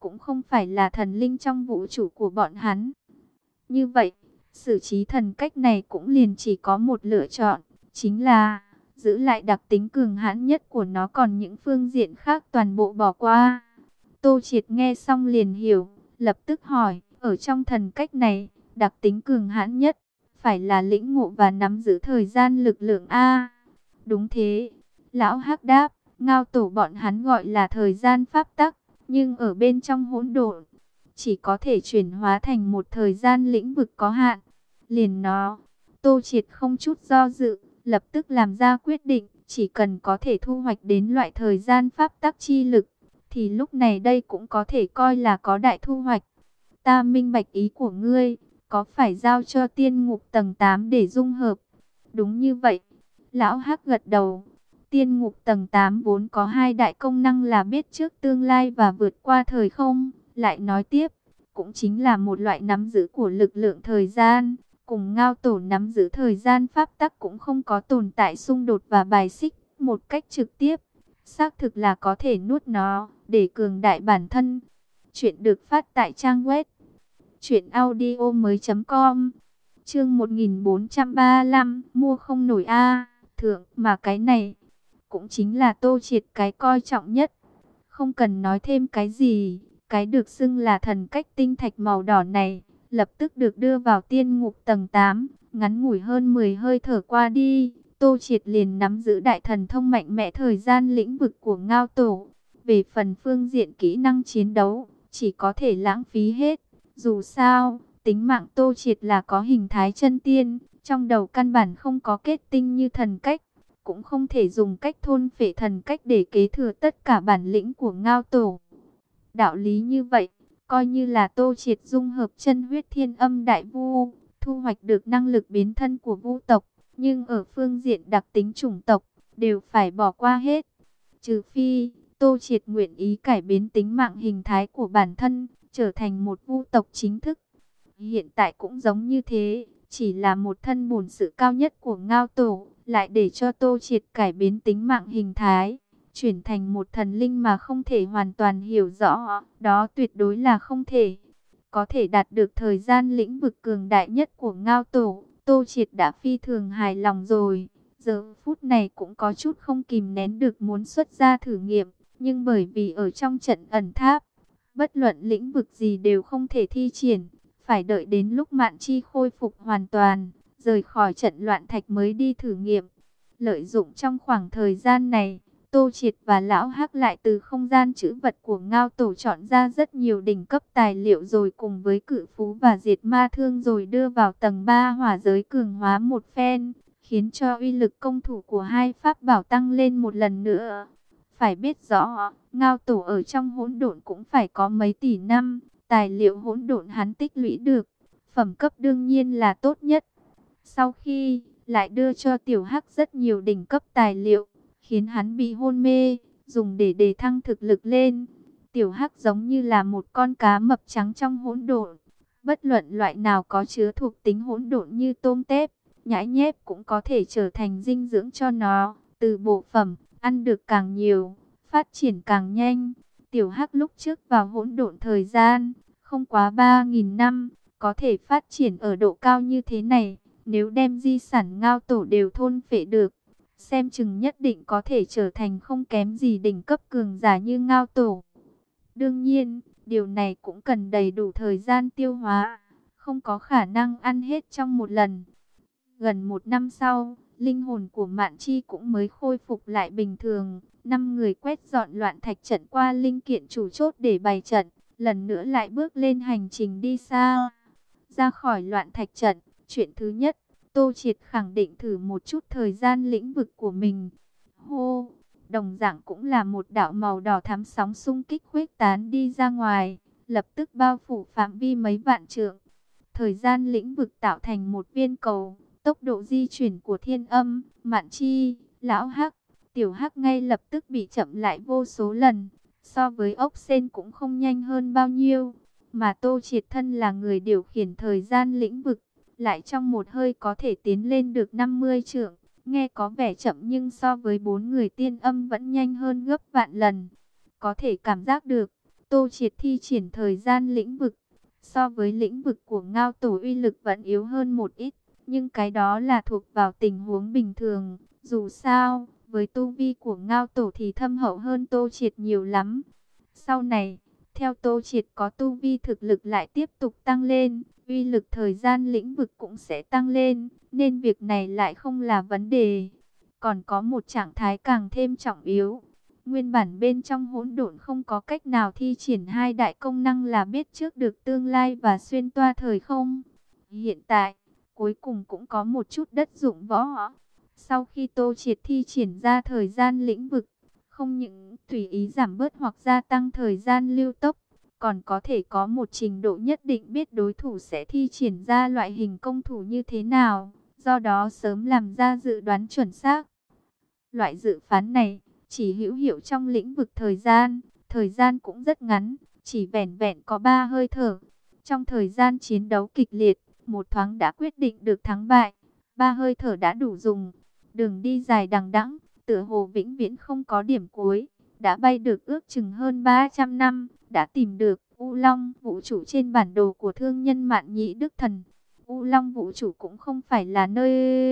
cũng không phải là thần linh trong vũ trụ của bọn hắn. Như vậy, xử trí thần cách này cũng liền chỉ có một lựa chọn, chính là giữ lại đặc tính cường hãn nhất của nó, còn những phương diện khác toàn bộ bỏ qua. Tô Triệt nghe xong liền hiểu, lập tức hỏi, ở trong thần cách này, đặc tính cường hãn nhất, phải là lĩnh ngộ và nắm giữ thời gian lực lượng a? Đúng thế, lão Hắc đáp, Ngao tổ bọn hắn gọi là thời gian pháp tắc, nhưng ở bên trong hỗn độn, chỉ có thể chuyển hóa thành một thời gian lĩnh vực có hạn. Liền nó, Tô Triệt không chút do dự, lập tức làm ra quyết định, chỉ cần có thể thu hoạch đến loại thời gian pháp tắc chi lực, thì lúc này đây cũng có thể coi là có đại thu hoạch. Ta minh bạch ý của ngươi, có phải giao cho tiên ngục tầng tám để dung hợp? Đúng như vậy, lão Hắc gật đầu. Tiên ngục tầng tám vốn có hai đại công năng là biết trước tương lai và vượt qua thời không. Lại nói tiếp, cũng chính là một loại nắm giữ của lực lượng thời gian. Cùng Ngao tổ nắm giữ thời gian pháp tắc cũng không có tồn tại xung đột và bài xích một cách trực tiếp. Xác thực là có thể nuốt nó để cường đại bản thân. Chuyện được phát tại trang web truyện audio mới chấm com. Chương một nghìn bốn trăm ba mươi lăm, mua không nổi a, thượng, mà cái này cũng chính là Tô Triệt cái coi trọng nhất. Không cần nói thêm cái gì, cái được xưng là thần cách tinh thạch màu đỏ này, lập tức được đưa vào tiên ngục tầng tám, ngắn ngủi hơn mười hơi thở qua đi, Tô Triệt liền nắm giữ đại thần thông mạnh mẽ thời gian lĩnh vực của Ngao tổ. Về phần phương diện kỹ năng chiến đấu, chỉ có thể lãng phí hết. Dù sao, tính mạng Tô Triệt là có hình thái chân tiên, trong đầu căn bản không có kết tinh như thần cách, cũng không thể dùng cách thôn phệ thần cách để kế thừa tất cả bản lĩnh của Ngao tổ. Đạo lý như vậy, coi như là Tô Triệt dung hợp chân huyết thiên âm đại vu, thu hoạch được năng lực biến thân của vu tộc, nhưng ở phương diện đặc tính chủng tộc, đều phải bỏ qua hết. Trừ phi, Tô Triệt nguyện ý cải biến tính mạng hình thái của bản thân, trở thành một vu tộc chính thức. Hiện tại cũng giống như thế, chỉ là một thân bổn sự cao nhất của Ngao tổ, lại để cho Tô Triệt cải biến tính mạng hình thái, chuyển thành một thần linh mà không thể hoàn toàn hiểu rõ, đó tuyệt đối là không thể. Có thể đạt được thời gian lĩnh vực cường đại nhất của Ngao tổ, Tô Triệt đã phi thường hài lòng rồi. Giờ phút này cũng có chút không kìm nén được muốn xuất ra thử nghiệm, nhưng bởi vì ở trong trận ẩn tháp, bất luận lĩnh vực gì đều không thể thi triển, phải đợi đến lúc Mạn Chi khôi phục hoàn toàn, rời khỏi trận loạn thạch mới đi thử nghiệm. Lợi dụng trong khoảng thời gian này, Tô Triệt và Lão Hắc lại từ không gian trữ vật của Ngao tổ chọn ra rất nhiều đỉnh cấp tài liệu, rồi cùng với Cự Phú và Diệt Ma Thương rồi đưa vào tầng ba hỏa giới cường hóa một phen, khiến cho uy lực công thủ của hai pháp bảo tăng lên một lần nữa. Phải biết rõ, Ngao tổ ở trong hỗn độn cũng phải có mấy tỷ năm, tài liệu hỗn độn hắn tích lũy được, phẩm cấp đương nhiên là tốt nhất. Sau khi lại đưa cho Tiểu Hắc rất nhiều đỉnh cấp tài liệu, khiến hắn bị hôn mê, dùng để đề thăng thực lực lên. Tiểu Hắc giống như là một con cá mập trắng trong hỗn độn, bất luận loại nào có chứa thuộc tính hỗn độn như tôm tép, nhãi nhép cũng có thể trở thành dinh dưỡng cho nó. Từ bộ phẩm, ăn được càng nhiều, phát triển càng nhanh. Tiểu Hắc lúc trước vào hỗn độn thời gian, không quá ba nghìn năm, có thể phát triển ở độ cao như thế này. Nếu đem di sản Ngao tổ đều thôn phệ được, xem chừng nhất định có thể trở thành không kém gì đỉnh cấp cường giả như Ngao tổ. Đương nhiên, điều này cũng cần đầy đủ thời gian tiêu hóa, không có khả năng ăn hết trong một lần. Gần một năm sau, linh hồn của Mạn Chi cũng mới khôi phục lại bình thường. Năm người quét dọn loạn thạch trận qua linh kiện chủ chốt để bày trận, lần nữa lại bước lên hành trình đi xa. Ra khỏi loạn thạch trận, chuyện thứ nhất, Tô Triệt khẳng định thử một chút thời gian lĩnh vực của mình. Hô, đồng dạng cũng là một đạo màu đỏ thắm sóng xung kích khuếch tán đi ra ngoài, lập tức bao phủ phạm vi mấy vạn trượng. Thời gian lĩnh vực tạo thành một viên cầu, tốc độ di chuyển của Thiên Âm, Mạn Chi, Lão Hắc, Tiểu Hắc ngay lập tức bị chậm lại vô số lần, so với ốc sên cũng không nhanh hơn bao nhiêu. Mà Tô Triệt thân là người điều khiển thời gian lĩnh vực, lại trong một hơi có thể tiến lên được năm mươi trượng. Nghe có vẻ chậm nhưng so với bốn người Tiên Âm vẫn nhanh hơn gấp vạn lần. Có thể cảm giác được, Tô Triệt thi triển thời gian lĩnh vực. So với lĩnh vực của Ngao Tổ uy lực vẫn yếu hơn một ít. Nhưng cái đó là thuộc vào tình huống bình thường. Dù sao, với tu vi của Ngao Tổ thì thâm hậu hơn Tô Triệt nhiều lắm. Sau này, theo Tô Triệt có tu vi thực lực lại tiếp tục tăng lên, uy lực thời gian lĩnh vực cũng sẽ tăng lên, nên việc này lại không là vấn đề. Còn có một trạng thái càng thêm trọng yếu. Nguyên bản bên trong hỗn độn không có cách nào thi triển hai đại công năng là biết trước được tương lai và xuyên toa thời không. Hiện tại, cuối cùng cũng có một chút đất dụng võ. Sau khi Tô Triệt thi triển ra thời gian lĩnh vực, không những tùy ý giảm bớt hoặc gia tăng thời gian lưu tốc, còn có thể có một trình độ nhất định biết đối thủ sẽ thi triển ra loại hình công thủ như thế nào, do đó sớm làm ra dự đoán chuẩn xác. Loại dự phán này chỉ hữu hiệu trong lĩnh vực thời gian, thời gian cũng rất ngắn, chỉ vẻn vẹn có ba hơi thở. Trong thời gian chiến đấu kịch liệt, một thoáng đã quyết định được thắng bại, ba hơi thở đã đủ dùng. Đường đi dài đằng đẵng, tựa hồ vĩnh viễn không có điểm cuối, đã bay được ước chừng hơn ba trăm năm, đã tìm được U Long vũ trụ trên bản đồ của thương nhân Mạn Nhĩ Đức Thần. U Long vũ trụ cũng không phải là nơi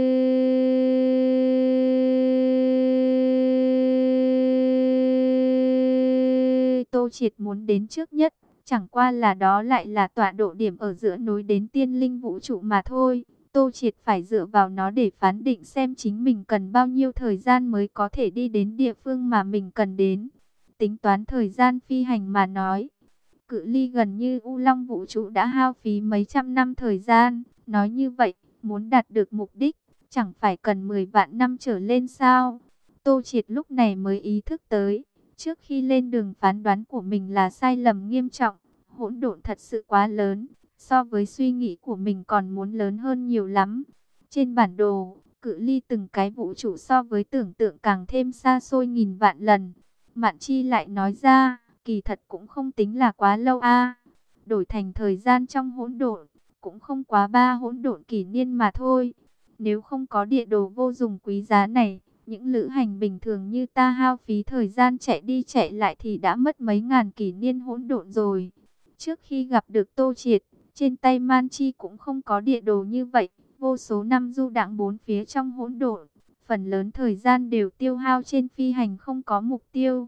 Tô Triệt muốn đến trước nhất, chẳng qua là đó lại là tọa độ điểm ở giữa nối đến tiên linh vũ trụ mà thôi. Tô Triệt phải dựa vào nó để phán định xem chính mình cần bao nhiêu thời gian mới có thể đi đến địa phương mà mình cần đến. Tính toán thời gian phi hành mà nói, cự ly gần như U Long vũ trụ đã hao phí mấy trăm năm thời gian. Nói như vậy, muốn đạt được mục đích, chẳng phải cần mười vạn năm trở lên sao? Tô Triệt lúc này mới ý thức tới, trước khi lên đường phán đoán của mình là sai lầm nghiêm trọng. Hỗn độn thật sự quá lớn, so với suy nghĩ của mình còn muốn lớn hơn nhiều lắm. Trên bản đồ, cự ly từng cái vũ trụ so với tưởng tượng càng thêm xa xôi nghìn vạn lần. Mạn Chi lại nói ra, kỳ thật cũng không tính là quá lâu a. Đổi thành thời gian trong hỗn độn, cũng không quá ba hỗn độn kỷ niên mà thôi. Nếu không có địa đồ vô dụng quý giá này, những lữ hành bình thường như ta hao phí thời gian chạy đi chạy lại thì đã mất mấy ngàn kỷ niên hỗn độn rồi. Trước khi gặp được Tô Triệt, trên tay Man Chi cũng không có địa đồ như vậy. Vô số năm du đãng bốn phía trong hỗn độn, phần lớn thời gian đều tiêu hao trên phi hành không có mục tiêu.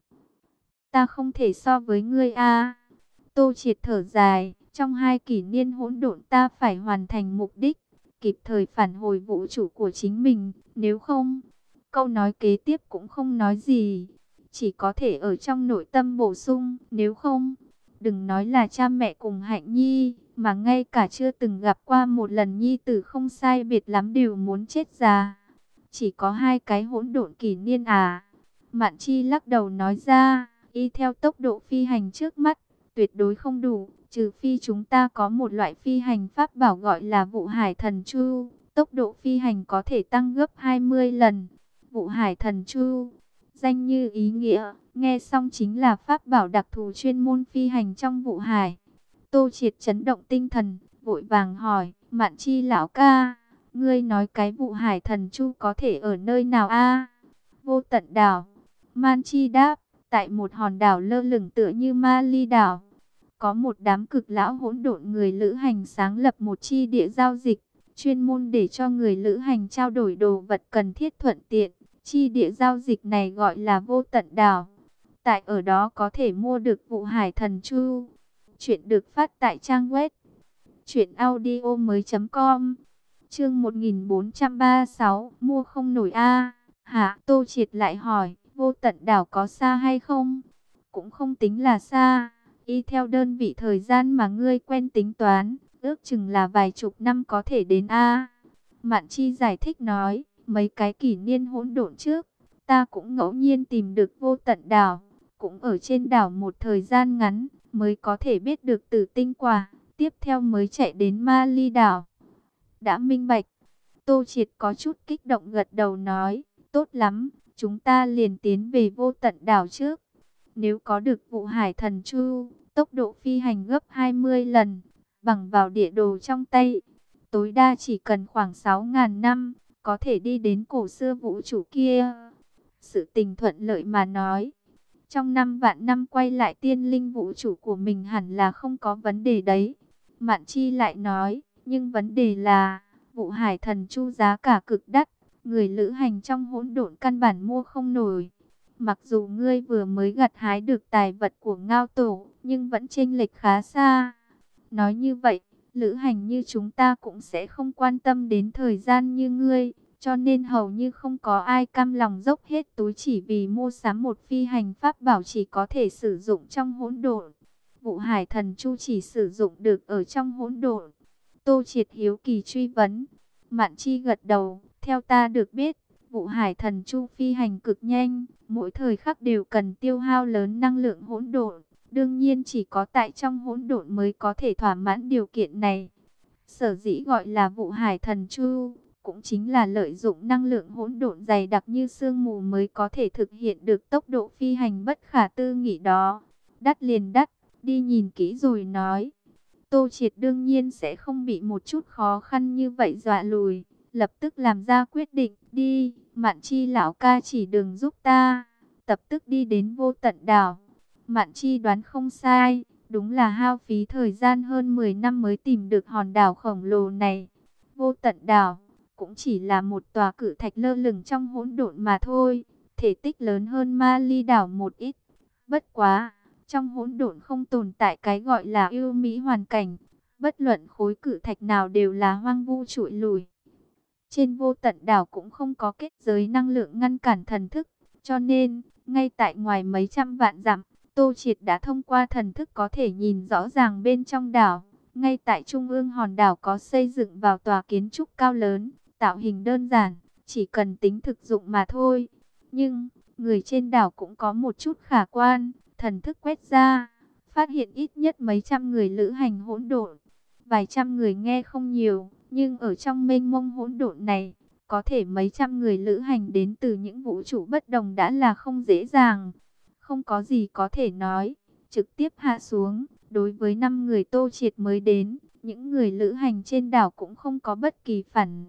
Ta không thể so với ngươi a. Tô Triệt thở dài, trong hai kỷ niên hỗn độn ta phải hoàn thành mục đích, kịp thời phản hồi vũ trụ của chính mình, nếu không, câu nói kế tiếp cũng không nói gì, chỉ có thể ở trong nội tâm bổ sung, nếu không, đừng nói là cha mẹ cùng Hạnh Nhi, mà ngay cả chưa từng gặp qua một lần nhi tử không sai biệt lắm đều muốn chết già. Chỉ có hai cái hỗn độn kỷ niên à? Mạn Chi lắc đầu nói ra, y theo tốc độ phi hành trước mắt, tuyệt đối không đủ, trừ phi chúng ta có một loại phi hành pháp bảo gọi là Vụ Hải Thần Chu, tốc độ phi hành có thể tăng gấp hai mươi lần. Vụ Hải Thần Chu, danh như ý nghĩa, nghe xong chính là pháp bảo đặc thù chuyên môn phi hành trong vụ hải. Tô Triệt chấn động tinh thần, vội vàng hỏi, Mạn Chi lão ca, ngươi nói cái Vụ Hải Thần Chu có thể ở nơi nào a? Vô Tận đảo. Man Chi đáp, tại một hòn đảo lơ lửng tựa như Ma Ly đảo, có một đám cực lão hỗn độn người lữ hành sáng lập một chi địa giao dịch, chuyên môn để cho người lữ hành trao đổi đồ vật cần thiết thuận tiện. Chi địa giao dịch này gọi là Vô Tận đảo. Tại ở đó có thể mua được Vụ Hải Thần Chu. Chuyện được phát tại trang web truyện audio mới chấm com. Chương một nghìn bốn trăm ba mươi sáu, mua không nổi a. Hả? Tô Triệt lại hỏi, Vô Tận đảo có xa hay không? Cũng không tính là xa, y theo đơn vị thời gian mà ngươi quen tính toán, ước chừng là vài chục năm có thể đến a. Mạn Chi giải thích nói, mấy cái kỷ niên hỗn độn trước, ta cũng ngẫu nhiên tìm được Vô Tận đảo, cũng ở trên đảo một thời gian ngắn, mới có thể biết được Tử Tinh quả, tiếp theo mới chạy đến Ma Ly đảo. Đã minh bạch. Tô Triệt có chút kích động gật đầu nói, tốt lắm, chúng ta liền tiến về Vô Tận đảo trước. Nếu có được Vụ Hải Thần Chu, tốc độ phi hành gấp hai mươi lần, bằng vào địa đồ trong tay, tối đa chỉ cần khoảng sáu nghìn năm, có thể đi đến cổ xưa vũ trụ kia. Sự tình thuận lợi mà nói, Trong năm vạn năm quay lại tiên linh vũ trụ của mình hẳn là không có vấn đề đấy. Mạn Chi lại nói, nhưng vấn đề là, Vụ Hải Thần Chu giá cả cực đắt, người lữ hành trong hỗn độn căn bản mua không nổi. Mặc dù ngươi vừa mới gặt hái được tài vật của Ngao Tổ, nhưng vẫn chênh lệch khá xa. Nói như vậy, lữ hành như chúng ta cũng sẽ không quan tâm đến thời gian như ngươi, cho nên hầu như không có ai cam lòng dốc hết túi chỉ vì mua sắm một phi hành pháp bảo chỉ có thể sử dụng trong hỗn độn. Vụ Hải Thần Chu chỉ sử dụng được ở trong hỗn độn. Tô Triệt hiếu kỳ truy vấn. Mạn Chi gật đầu, theo ta được biết, Vụ Hải Thần Chu phi hành cực nhanh, mỗi thời khắc đều cần tiêu hao lớn năng lượng hỗn độn. Đương nhiên chỉ có tại trong hỗn độn mới có thể thỏa mãn điều kiện này. Sở dĩ gọi là Vụ Hải Thần Chu, cũng chính là lợi dụng năng lượng hỗn độn dày đặc như sương mù mới có thể thực hiện được tốc độ phi hành bất khả tư nghị đó. Đắt liền đắt, đi nhìn kỹ rồi nói. Tô Triệt đương nhiên sẽ không bị một chút khó khăn như vậy dọa lùi, lập tức làm ra quyết định, đi, Mạn Chi lão ca chỉ đường giúp ta, tập tức đi đến Vô Tận Đảo. Mạn Chi đoán không sai, đúng là hao phí thời gian hơn mười năm mới tìm được hòn đảo khổng lồ này. Vô Tận Đảo cũng chỉ là một tòa cự thạch lơ lửng trong hỗn độn mà thôi, thể tích lớn hơn Ma Ly đảo một ít. Bất quá, trong hỗn độn không tồn tại cái gọi là ưu mỹ hoàn cảnh, bất luận khối cự thạch nào đều là hoang vu trụi lùi. Trên Vô Tận Đảo cũng không có kết giới năng lượng ngăn cản thần thức, cho nên, ngay tại ngoài mấy trăm vạn dặm, Tô Triệt đã thông qua thần thức có thể nhìn rõ ràng bên trong đảo. Ngay tại trung ương hòn đảo có xây dựng vào tòa kiến trúc cao lớn, tạo hình đơn giản, chỉ cần tính thực dụng mà thôi. Nhưng, người trên đảo cũng có một chút khả quan, thần thức quét ra, phát hiện ít nhất mấy trăm người lữ hành hỗn độn. Vài trăm người nghe không nhiều, nhưng ở trong mênh mông hỗn độn này, có thể mấy trăm người lữ hành đến từ những vũ trụ bất đồng đã là không dễ dàng. Không có gì có thể nói, trực tiếp hạ xuống. Đối với năm người Tô Triệt mới đến, những người lữ hành trên đảo cũng không có bất kỳ phản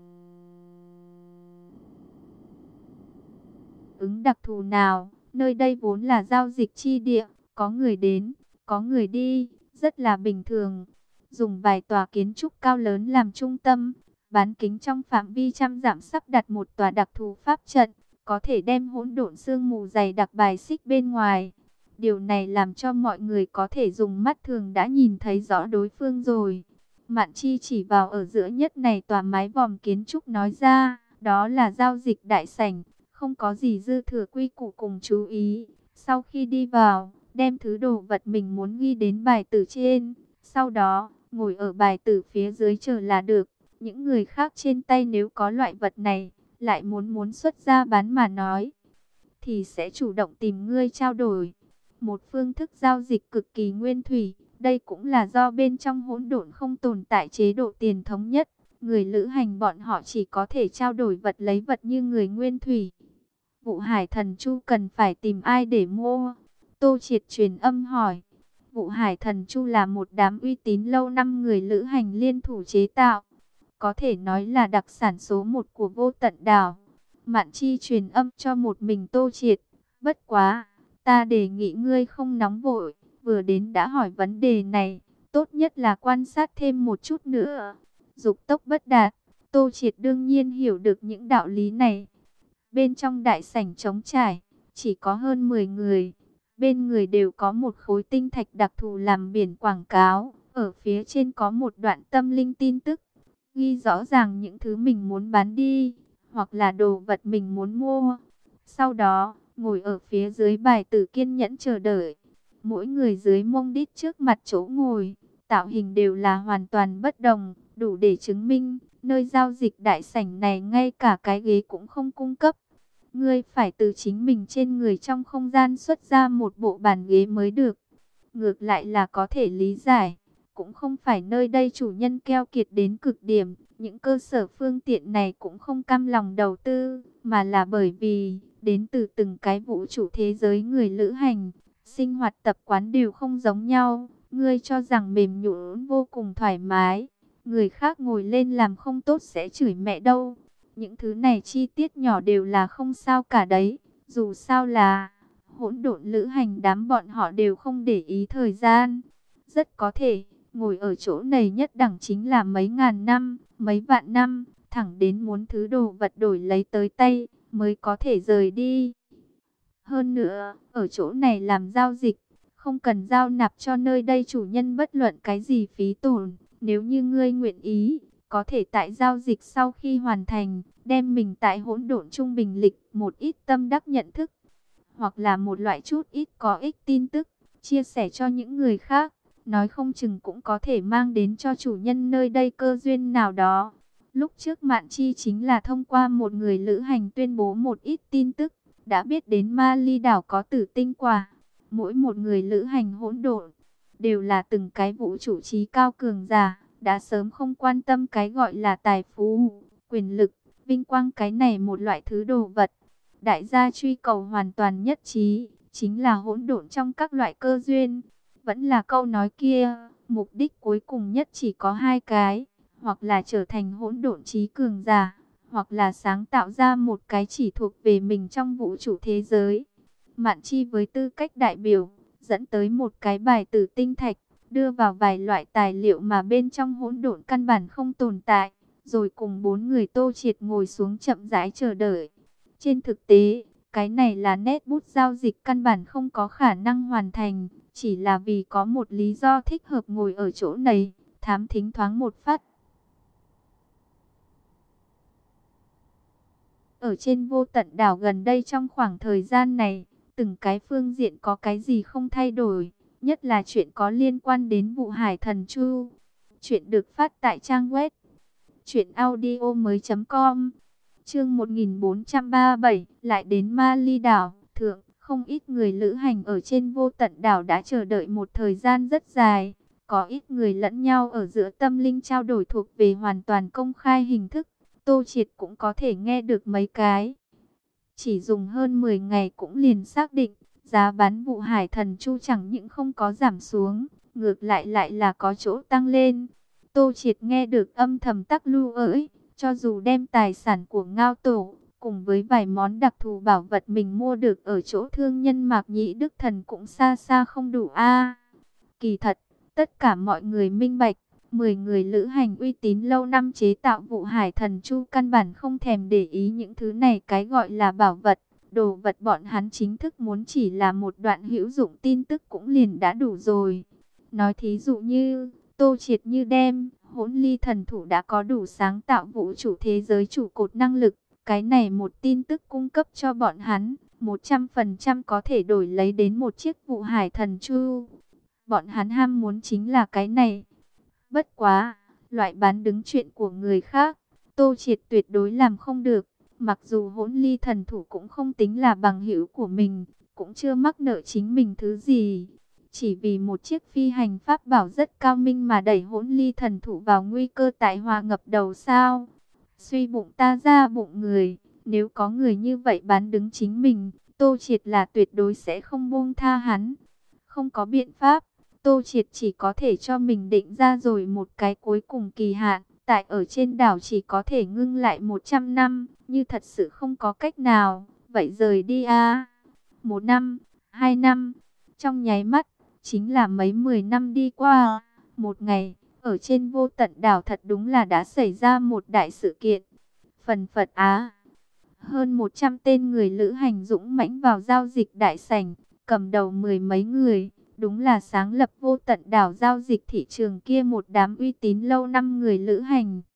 ứng đặc thù nào. Nơi đây vốn là giao dịch chi địa, có người đến, có người đi, rất là bình thường. Dùng vài tòa kiến trúc cao lớn làm trung tâm, bán kính trong phạm vi trăm dặm sắp đặt một tòa đặc thù pháp trận, có thể đem hỗn độn sương mù dày đặc bài xích bên ngoài. Điều này làm cho mọi người có thể dùng mắt thường đã nhìn thấy rõ đối phương rồi. Mạn Chi chỉ vào ở giữa nhất này tòa mái vòm kiến trúc nói ra, đó là giao dịch đại sảnh, không có gì dư thừa quy củ cùng chú ý. Sau khi đi vào, đem thứ đồ vật mình muốn ghi đến bài tử trên, sau đó, ngồi ở bài tử phía dưới chờ là được. Những người khác trên tay nếu có loại vật này, lại muốn muốn xuất ra bán mà nói, thì sẽ chủ động tìm ngươi trao đổi. Một phương thức giao dịch cực kỳ nguyên thủy, đây cũng là do bên trong hỗn độn không tồn tại chế độ tiền thống nhất. Người lữ hành bọn họ chỉ có thể trao đổi vật lấy vật như người nguyên thủy. Vụ Hải Thần Chu cần phải tìm ai để mua? Tô Triệt truyền âm hỏi. Vụ Hải Thần Chu là một đám uy tín lâu năm người lữ hành liên thủ chế tạo, có thể nói là đặc sản số một của Vô Tận Đảo. Mạn Chi truyền âm cho một mình Tô Triệt. Bất quá, ta đề nghị ngươi không nóng vội, vừa đến đã hỏi vấn đề này, tốt nhất là quan sát thêm một chút nữa. Dục tốc bất đạt, Tô Triệt đương nhiên hiểu được những đạo lý này. Bên trong đại sảnh trống trải, chỉ có hơn mười người. Bên người đều có một khối tinh thạch đặc thù làm biển quảng cáo. Ở phía trên có một đoạn tâm linh tin tức, ghi rõ ràng những thứ mình muốn bán đi, hoặc là đồ vật mình muốn mua. Sau đó, ngồi ở phía dưới bài tử kiên nhẫn chờ đợi. Mỗi người dưới mông đít trước mặt chỗ ngồi, tạo hình đều là hoàn toàn bất đồng, đủ để chứng minh, nơi giao dịch đại sảnh này ngay cả cái ghế cũng không cung cấp. Ngươi phải từ chính mình trên người trong không gian xuất ra một bộ bàn ghế mới được. Ngược lại là có thể lý giải, cũng không phải nơi đây chủ nhân keo kiệt đến cực điểm, những cơ sở phương tiện này cũng không cam lòng đầu tư, mà là bởi vì, đến từ từng cái vũ trụ thế giới người lữ hành, sinh hoạt tập quán đều không giống nhau. Ngươi cho rằng mềm nhũn vô cùng thoải mái, người khác ngồi lên làm không tốt sẽ chửi mẹ đâu. Những thứ này chi tiết nhỏ đều là không sao cả đấy, dù sao là Hỗn độn lữ hành đám bọn họ đều không để ý thời gian. Rất có thể, ngồi ở chỗ này nhất đẳng chính là mấy ngàn năm, mấy vạn năm, thẳng đến muốn thứ đồ vật đổi lấy tới tay, mới có thể rời đi. Hơn nữa, ở chỗ này làm giao dịch, không cần giao nạp cho nơi đây chủ nhân bất luận cái gì phí tổn. Nếu như ngươi nguyện ý, có thể tại giao dịch sau khi hoàn thành, đem mình tại hỗn độn trung bình lịch một ít tâm đắc nhận thức, hoặc là một loại chút ít có ích tin tức, chia sẻ cho những người khác. Nói không chừng cũng có thể mang đến cho chủ nhân nơi đây cơ duyên nào đó. Lúc trước Mạn Chi chính là thông qua một người lữ hành tuyên bố một ít tin tức, đã biết đến Ma Ly đảo có tử tinh quả. Mỗi một người lữ hành hỗn độn đều là từng cái vũ trụ trí cao cường giả, đã sớm không quan tâm cái gọi là tài phú, quyền lực, vinh quang cái này một loại thứ đồ vật. Đại gia truy cầu hoàn toàn nhất trí, chính là hỗn độn trong các loại cơ duyên. Vẫn là câu nói kia, mục đích cuối cùng nhất chỉ có hai cái, hoặc là trở thành hỗn độn trí cường giả, hoặc là sáng tạo ra một cái chỉ thuộc về mình trong vũ trụ thế giới. Mạn Chi với tư cách đại biểu, dẫn tới một cái bài tử tinh thạch, đưa vào vài loại tài liệu mà bên trong hỗn độn căn bản không tồn tại, rồi cùng bốn người Tô Triệt ngồi xuống chậm rãi chờ đợi. Trên thực tế, cái này là nét bút giao dịch căn bản không có khả năng hoàn thành, chỉ là vì có một lý do thích hợp ngồi ở chỗ này, thám thính thoáng một phát. Ở trên vô tận đảo gần đây trong khoảng thời gian này, từng cái phương diện có cái gì không thay đổi, nhất là chuyện có liên quan đến vụ Hải Thần Chu. Chuyện được phát tại trang web truyện audio mới chấm com. Chương một nghìn bốn trăm ba mươi bảy, lại đến Ma Ly đảo, thượng, không ít người lữ hành ở trên vô tận đảo đã chờ đợi một thời gian rất dài. Có ít người lẫn nhau ở giữa tâm linh trao đổi thuộc về hoàn toàn công khai hình thức. Tô Triệt cũng có thể nghe được mấy cái. Chỉ dùng hơn mười ngày cũng liền xác định, giá bán vụ Hải Thần Chu chẳng những không có giảm xuống, ngược lại lại là có chỗ tăng lên. Tô Triệt nghe được âm thầm tắc lưu ỡi, cho dù đem tài sản của Ngao Tổ, cùng với vài món đặc thù bảo vật mình mua được ở chỗ thương nhân Mạc Nhĩ Đức Thần cũng xa xa không đủ a. Kỳ thật, tất cả mọi người minh bạch, mười người lữ hành uy tín lâu năm chế tạo vụ Hải Thần Chu căn bản không thèm để ý những thứ này cái gọi là bảo vật. Đồ vật bọn hắn chính thức muốn chỉ là một đoạn hữu dụng tin tức cũng liền đã đủ rồi. Nói thí dụ như, Tô Triệt như đem, Hỗn Ly Thần Thủ đã có đủ sáng tạo vũ trụ thế giới trụ cột năng lực. Cái này một tin tức cung cấp cho bọn hắn, một trăm phần trăm có thể đổi lấy đến một chiếc vụ Hải Thần Chu. Bọn hắn ham muốn chính là cái này. Bất quá, loại bán đứng chuyện của người khác, Tô Triệt tuyệt đối làm không được. Mặc dù Hỗn Ly Thần Thủ cũng không tính là bằng hữu của mình, cũng chưa mắc nợ chính mình thứ gì. Chỉ vì một chiếc phi hành pháp bảo rất cao minh mà đẩy Hỗn Ly Thần Thủ vào nguy cơ tại hòa ngập đầu sao. Suy bụng ta ra bụng người, nếu có người như vậy bán đứng chính mình, Tô Triệt là tuyệt đối sẽ không buông tha hắn. Không có biện pháp, Tô Triệt chỉ có thể cho mình định ra rồi một cái cuối cùng kỳ hạn. Tại ở trên đảo chỉ có thể ngưng lại một trăm năm, như thật sự không có cách nào, vậy rời đi a. Một năm, hai năm, trong nháy mắt, chính là mấy mười năm đi qua. Một ngày, ở trên vô tận đảo thật đúng là đã xảy ra một đại sự kiện. Phần phật á, hơn một trăm tên người lữ hành dũng mãnh vào giao dịch đại sảnh, cầm đầu mười mấy người. Đúng là sáng lập vô tận đảo giao dịch thị trường kia một đám uy tín lâu năm người lữ hành.